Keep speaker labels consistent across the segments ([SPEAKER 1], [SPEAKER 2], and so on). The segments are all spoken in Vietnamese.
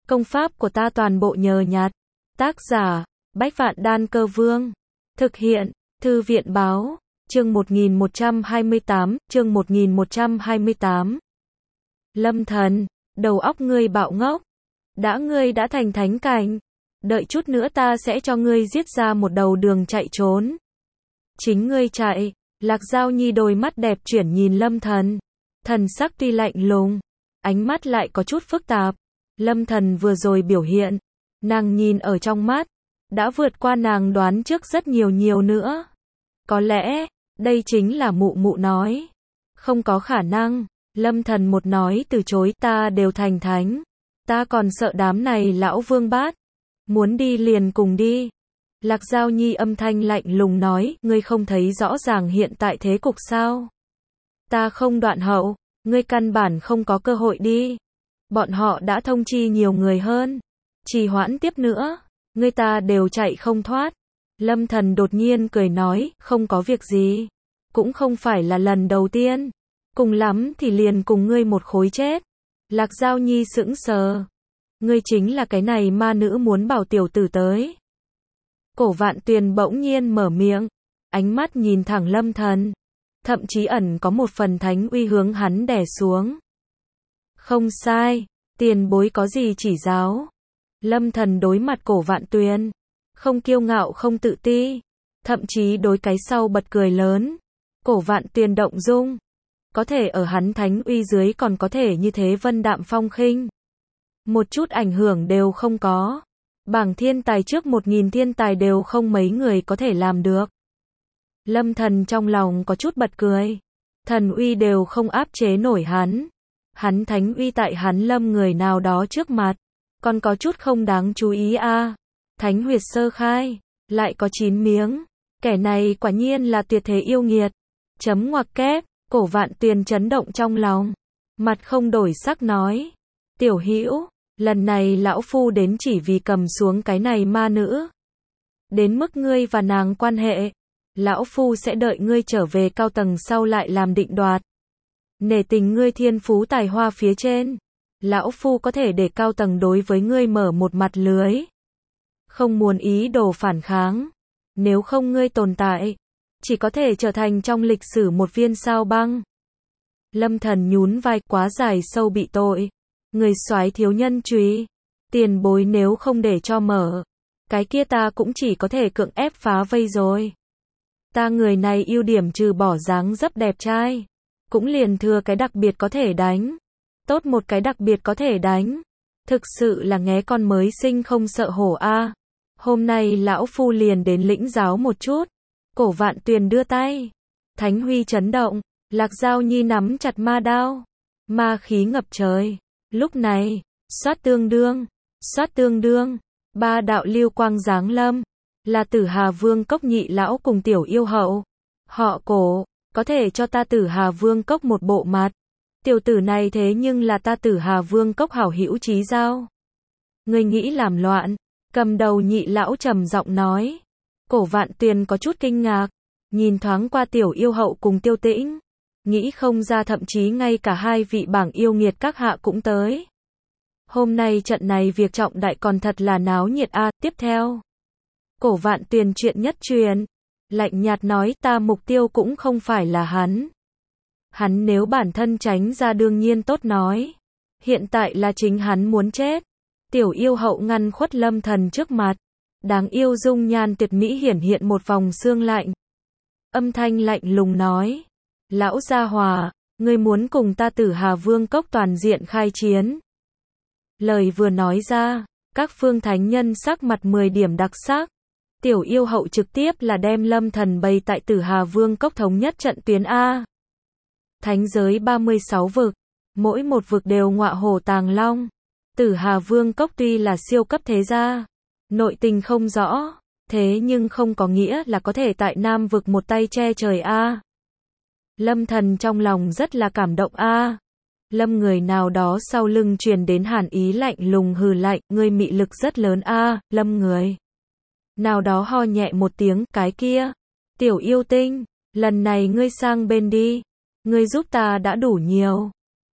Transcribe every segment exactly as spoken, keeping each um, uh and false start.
[SPEAKER 1] Công pháp của ta toàn bộ nhờ nhặt. Tác giả, Bách Vạn Đan Cơ Vương. Thực hiện, Thư viện Báo. Chương một nghìn một trăm hai mươi tám, chương một nghìn một trăm hai mươi tám. Lâm Thần, đầu óc ngươi bạo ngốc. Đã ngươi đã thành thánh cảnh, đợi chút nữa ta sẽ cho ngươi giết ra một đầu đường chạy trốn. Chính ngươi chạy. Lạc Giao Nhi đôi mắt đẹp chuyển nhìn Lâm Thần. Thần sắc tuy lạnh lùng, ánh mắt lại có chút phức tạp. Lâm Thần vừa rồi biểu hiện, nàng nhìn ở trong mắt, đã vượt qua nàng đoán trước rất nhiều nhiều nữa. Có lẽ, đây chính là mụ mụ nói. Không có khả năng, Lâm Thần một nói từ chối, ta đều thành thánh. Ta còn sợ đám này lão vương bát. Muốn đi liền cùng đi. Lạc Giao Nhi âm thanh lạnh lùng nói, ngươi không thấy rõ ràng hiện tại thế cục sao? Ta không đoạn hậu, ngươi căn bản không có cơ hội đi. Bọn họ đã thông chi nhiều người hơn. Trì hoãn tiếp nữa, ngươi ta đều chạy không thoát. Lâm Thần đột nhiên cười nói, không có việc gì. Cũng không phải là lần đầu tiên. Cùng lắm thì liền cùng ngươi một khối chết. Lạc Giao Nhi sững sờ. Ngươi chính là cái này ma nữ muốn bảo tiểu tử tới. Cổ Vạn Tuyền bỗng nhiên mở miệng, ánh mắt nhìn thẳng Lâm Thần, thậm chí ẩn có một phần thánh uy hướng hắn đè xuống. Không sai, tiền bối có gì chỉ giáo. Lâm Thần đối mặt Cổ Vạn Tuyền, không kiêu ngạo không tự ti, thậm chí đối cái sau bật cười lớn. Cổ Vạn Tuyền động dung, có thể ở hắn thánh uy dưới còn có thể như thế vân đạm phong khinh, một chút ảnh hưởng đều không có. Bảng thiên tài trước một nghìn thiên tài đều không mấy người có thể làm được. Lâm Thần trong lòng có chút bật cười. Thần uy đều không áp chế nổi hắn. Hắn thánh uy tại hắn Lâm người nào đó trước mặt, còn có chút không đáng chú ý a. À. Thánh huyệt sơ khai, lại có chín miếng. Kẻ này quả nhiên là tuyệt thế yêu nghiệt. Chấm ngoặc kép, Cổ Vạn Tuyền chấn động trong lòng. Mặt không đổi sắc nói. Tiểu Hữu, lần này lão phu đến chỉ vì cầm xuống cái này ma nữ. Đến mức ngươi và nàng quan hệ, lão phu sẽ đợi ngươi trở về cao tầng sau lại làm định đoạt. Nể tình ngươi thiên phú tài hoa phía trên, lão phu có thể để cao tầng đối với ngươi mở một mặt lưới. Không muốn ý đồ phản kháng, nếu không ngươi tồn tại, chỉ có thể trở thành trong lịch sử một viên sao băng. Lâm Thần nhún vai, quá dài sâu bị tội. Người soái thiếu nhân trúy, tiền bối nếu không để cho mở, cái kia ta cũng chỉ có thể cưỡng ép phá vây rồi. Ta người này ưu điểm trừ bỏ dáng dấp đẹp trai, cũng liền thừa cái đặc biệt có thể đánh. Tốt một cái đặc biệt có thể đánh. Thực sự là nghé con mới sinh không sợ hổ a. À. Hôm nay lão phu liền đến lĩnh giáo một chút. Cổ Vạn Tuyền đưa tay, thánh huy chấn động, Lạc Giao Nhi nắm chặt ma đao, ma khí ngập trời. Lúc này, xoát tương đương, xoát tương đương, ba đạo lưu quang giáng lâm, là Tử Hà Vương Cốc nhị lão cùng tiểu yêu hậu. Họ Cổ, có thể cho ta Tử Hà Vương Cốc một bộ mặt. Tiểu tử này thế nhưng là ta Tử Hà Vương Cốc hảo hữu chí giao. Ngươi nghĩ làm loạn, cầm đầu nhị lão trầm giọng nói. Cổ Vạn Tuyền có chút kinh ngạc, nhìn thoáng qua tiểu yêu hậu cùng Tiêu Tĩnh. Nghĩ không ra thậm chí ngay cả hai vị bảng yêu nghiệt các hạ cũng tới. Hôm nay trận này việc trọng đại còn thật là náo nhiệt a. À. Tiếp theo, Cổ Vạn Tuyền chuyện nhất truyền, lạnh nhạt nói, ta mục tiêu cũng không phải là hắn. Hắn nếu bản thân tránh ra đương nhiên tốt nói. Hiện tại là chính hắn muốn chết. Tiểu yêu hậu ngăn khuất Lâm Thần trước mặt. Đáng yêu dung nhan tuyệt mỹ hiển hiện một vòng xương lạnh. Âm thanh lạnh lùng nói. Lão gia hòa, ngươi muốn cùng ta Tử Hà Vương Cốc toàn diện khai chiến. Lời vừa nói ra, các phương thánh nhân sắc mặt mười điểm đặc sắc. Tiểu yêu hậu trực tiếp là đem Lâm Thần bày tại Tử Hà Vương Cốc thống nhất trận tuyến A. Thánh giới ba mươi sáu vực, mỗi một vực đều ngọa hổ tàng long. Tử Hà Vương Cốc tuy là siêu cấp thế gia, nội tình không rõ, thế nhưng không có nghĩa là có thể tại Nam vực một tay che trời A. Lâm Thần trong lòng rất là cảm động a. À. Lâm người nào đó sau lưng truyền đến hàn ý lạnh lùng hừ lạnh, ngươi mị lực rất lớn a. À. Lâm người nào đó ho nhẹ một tiếng, cái kia, tiểu yêu tinh, lần này ngươi sang bên đi, ngươi giúp ta đã đủ nhiều.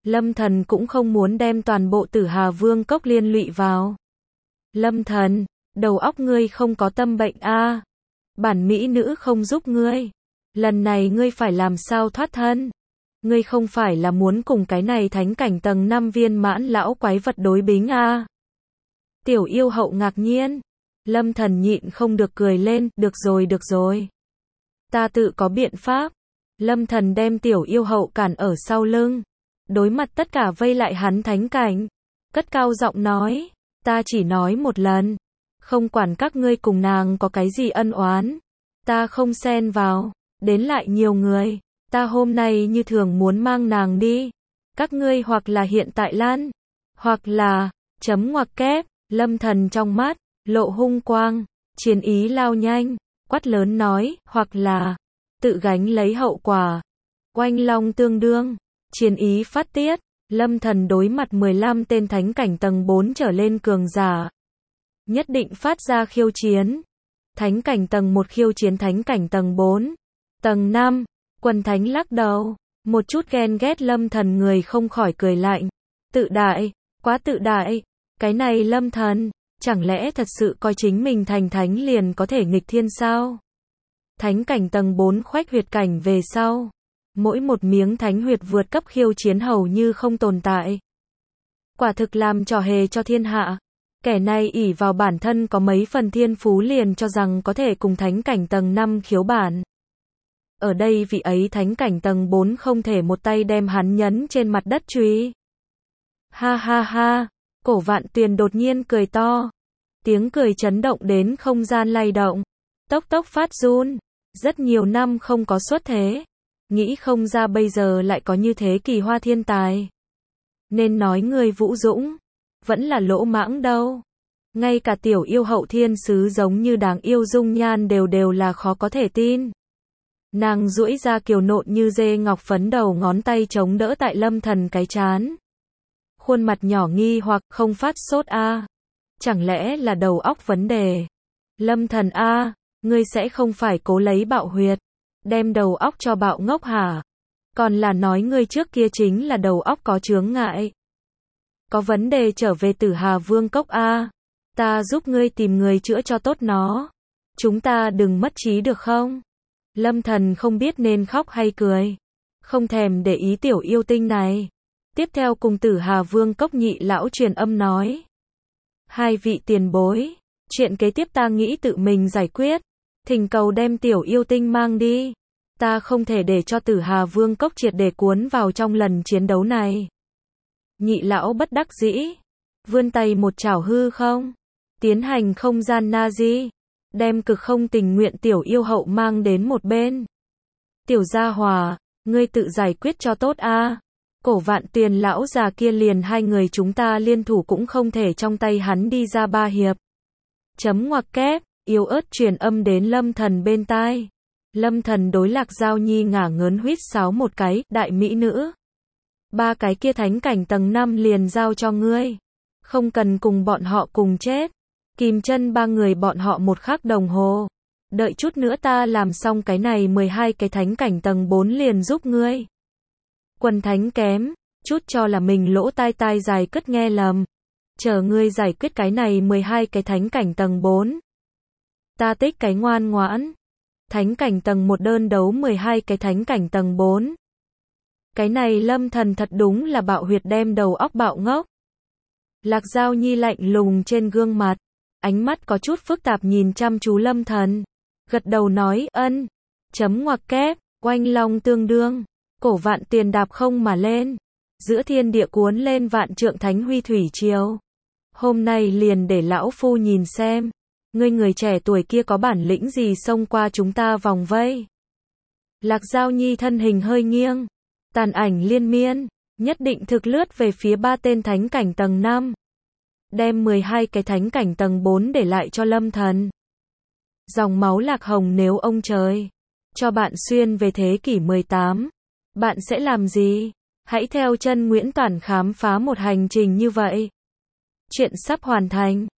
[SPEAKER 1] Lâm Thần cũng không muốn đem toàn bộ Tử Hà Vương cốc liên lụy vào. Lâm Thần, đầu óc ngươi không có tâm bệnh a? À? Bản mỹ nữ không giúp ngươi. Lần này ngươi phải làm sao thoát thân? Ngươi không phải là muốn cùng cái này thánh cảnh tầng năm viên mãn lão quái vật đối bính a? À? Tiểu yêu hậu ngạc nhiên. Lâm Thần nhịn không được cười lên, được rồi được rồi. Ta tự có biện pháp. Lâm Thần đem tiểu yêu hậu cản ở sau lưng. Đối mặt tất cả vây lại hắn thánh cảnh. Cất cao giọng nói, ta chỉ nói một lần. Không quản các ngươi cùng nàng có cái gì ân oán. Ta không xen vào. Đến lại nhiều người. Ta hôm nay như thường muốn mang nàng đi. Các ngươi hoặc là hiện tại lan. Hoặc là, chấm ngoặc kép. Lâm Thần trong mắt, lộ hung quang. Chiến ý lao nhanh. Quát lớn nói, hoặc là, tự gánh lấy hậu quả. Oanh long tương đương. Chiến ý phát tiết. Lâm Thần đối mặt mười lăm tên thánh cảnh tầng bốn trở lên cường giả. Nhất định phát ra khiêu chiến. Thánh cảnh tầng một khiêu chiến thánh cảnh tầng bốn. Tầng năm, quần thánh lắc đầu. Một chút ghen ghét Lâm Thần người không khỏi cười lạnh. Tự đại, quá tự đại. Cái này Lâm Thần, chẳng lẽ thật sự coi chính mình thành thánh liền có thể nghịch thiên sao? Thánh cảnh tầng bốn khoách huyệt cảnh về sau. Mỗi một miếng thánh huyệt vượt cấp khiêu chiến hầu như không tồn tại. Quả thực làm trò hề cho thiên hạ. Kẻ này ỷ vào bản thân có mấy phần thiên phú liền cho rằng có thể cùng thánh cảnh tầng năm khiếu bản. Ở đây vị ấy thánh cảnh tầng bốn không thể một tay đem hắn nhấn trên mặt đất truy. Ha ha ha, Cổ Vạn Tuyền đột nhiên cười to. Tiếng cười chấn động đến không gian lay động. Tốc tốc phát run. Rất nhiều năm không có xuất thế. Nghĩ không ra bây giờ lại có như thế kỳ hoa thiên tài. Nên nói người Vũ Dũng. Vẫn là lỗ mãng đâu. Ngay cả tiểu yêu hậu thiên sứ giống như đáng yêu dung nhan đều đều là khó có thể tin. Nàng duỗi ra kiều nộn như dê ngọc phấn đầu ngón tay chống đỡ tại Lâm Thần cái chán. Khuôn mặt nhỏ nghi hoặc không phát sốt a? À? Chẳng lẽ là đầu óc vấn đề? Lâm Thần a, à, ngươi sẽ không phải cố lấy bạo huyệt, đem đầu óc cho bạo ngốc hả? Còn là nói ngươi trước kia chính là đầu óc có chướng ngại. Có vấn đề trở về Tử Hà Vương cốc a, à? Ta giúp ngươi tìm người chữa cho tốt nó. Chúng ta đừng mất trí được không? Lâm Thần không biết nên khóc hay cười. Không thèm để ý tiểu yêu tinh này. Tiếp theo cùng Tử Hà Vương cốc nhị lão truyền âm nói. Hai vị tiền bối. Chuyện kế tiếp ta nghĩ tự mình giải quyết. Thỉnh cầu đem tiểu yêu tinh mang đi. Ta không thể để cho Tử Hà Vương cốc triệt để cuốn vào trong lần chiến đấu này. Nhị lão bất đắc dĩ. Vươn tay một chảo hư không. Tiến hành không gian Nazi. Đem cực không tình nguyện tiểu yêu hậu mang đến một bên. Tiểu gia hòa, ngươi tự giải quyết cho tốt a. À? Cổ Vạn Tuyền lão già kia liền hai người chúng ta liên thủ cũng không thể trong tay hắn đi ra ba hiệp. Chấm ngoặc kép, yếu ớt truyền âm đến Lâm Thần bên tai. Lâm Thần đối Lạc Giao Nhi ngả ngớn huýt sáo một cái, đại mỹ nữ. Ba cái kia thánh cảnh tầng năm liền giao cho ngươi. Không cần cùng bọn họ cùng chết. Kìm chân ba người bọn họ một khắc đồng hồ. Đợi chút nữa ta làm xong cái này mười hai cái thánh cảnh tầng bốn liền giúp ngươi. Quần thánh kém, chút cho là mình lỗ tai tai dài cất nghe lầm. Chờ ngươi giải quyết cái này mười hai cái thánh cảnh tầng bốn. Ta tích cái ngoan ngoãn. Thánh cảnh tầng một đơn đấu mười hai cái thánh cảnh tầng bốn. Cái này Lâm Thần thật đúng là bạo huyệt đem đầu óc bạo ngốc. Lạc Giao Nhi lạnh lùng trên gương mặt. Ánh mắt có chút phức tạp nhìn chăm chú Lâm Thần. Gật đầu nói ân. Chấm ngoặc kép, oanh long tương đương. Cổ Vạn Tiền đạp không mà lên. Giữa thiên địa cuốn lên vạn trượng thánh huy thủy triều. Hôm nay liền để lão phu nhìn xem. Ngươi người trẻ tuổi kia có bản lĩnh gì xông qua chúng ta vòng vây. Lạc Giao Nhi thân hình hơi nghiêng. Tàn ảnh liên miên. Nhất định thực lướt về phía ba tên thánh cảnh tầng năm. Đem mười hai cái thánh cảnh tầng bốn để lại cho Lâm Thần. Dòng máu Lạc Hồng nếu ông trời cho bạn xuyên về thế kỷ mười tám, bạn sẽ làm gì? Hãy theo chân Nguyễn Toản khám phá một hành trình như vậy. Chuyện sắp hoàn thành.